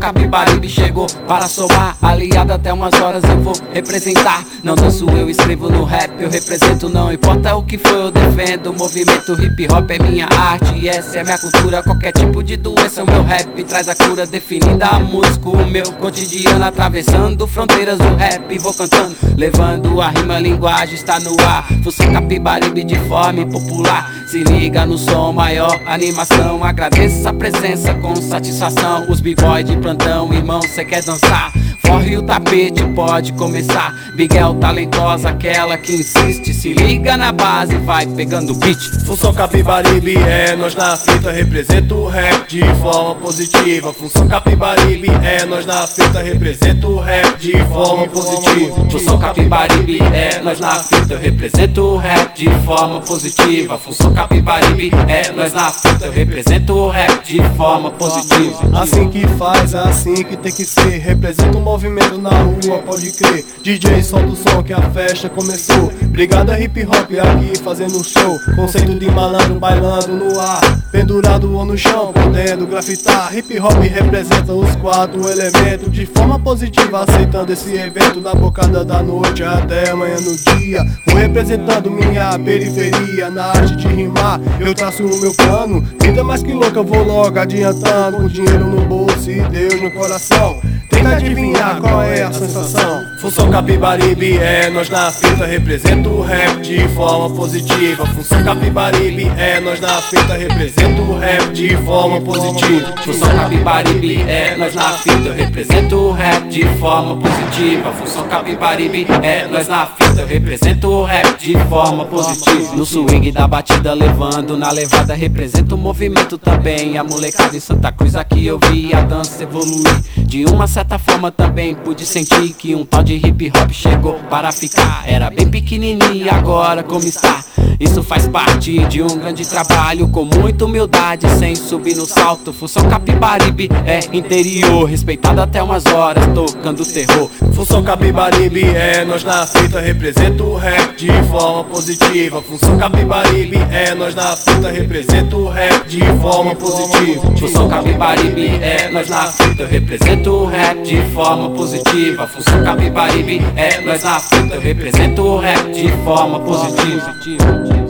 Capibaribe chegou para somar, aliado até umas horas eu vou representar. Não danço, eu escrevo no rap, eu represento, não importa o que for, eu defendo. O movimento hip hop é minha arte e essa é minha cultura. Qualquer tipo de doença, o meu rap traz a cura, definindo a música, o meu cotidiano, atravessando fronteiras do rap. Vou cantando, levando a rima, a linguagem está no ar. Função Capibaribe de forma popular. Se liga no som maior, animação. Agradeço a presença com satisfação. Os b-boy de plantão, irmão, cê quer dançar? Forre o tapete, pode começar. Miguel talentosa, aquela que insiste. Se liga na base, vai pegando o beat. Função Capibaribe é nós na fita, representa o rap de forma positiva. Função Capibaribe é nós na fita, representa o rap de forma positiva. Função Capibaribe é nós na fita, representa o rap de forma positiva. Função Capibaribe é nós na fita, representa o rap de forma positiva. Assim que faz, assim que tem que ser. Representa o movimento na rua, pode crer. DJ, solta o som que a festa começou. Brigada hip hop aqui fazendo show. Conceito de malandro bailando no ar, pendurado ou no chão, podendo grafitar. Hip hop representa os 4 elementos de forma positiva, aceitando esse evento na bocada da noite até amanhã no dia. Vou representando minha periferia na arte de rimar, eu traço o meu plano. Vida mais que louca, eu vou logo adiantando, com dinheiro no bolso e Deus no coração. Tenta adivinhar qual é a sensação. Função Capibaribe é nós na fita, representa o rap de forma positiva. Função Capibaribe é nós na fita, representa o rap de forma positiva. Função Capibaribe é nós na fita, representa o rap de forma positiva. Função Capibaribe é nós na fita, representa o rap de forma positiva. No swing da batida levando, na levada representa o movimento também. A molecada em Santa Cruz aqui eu vi a dança evoluir. De uma certa forma também pude sentir que um tal de hip hop chegou para ficar. Era bem pequenininho e agora como está? Isso faz parte de um grande trabalho, com muita humildade, sem subir no salto. Função Capibaribe é interior, respeitado até umas horas, tocando terror. Função Capibaribe é nós na fita, representa o rap de forma positiva. Função Capibaribe é nós na fita, representa o rap de forma positiva. Função Capibaribe é nós na fita, representa o rap de forma positiva. Função Capibaribe é nós na fita, representa o rap de forma positiva.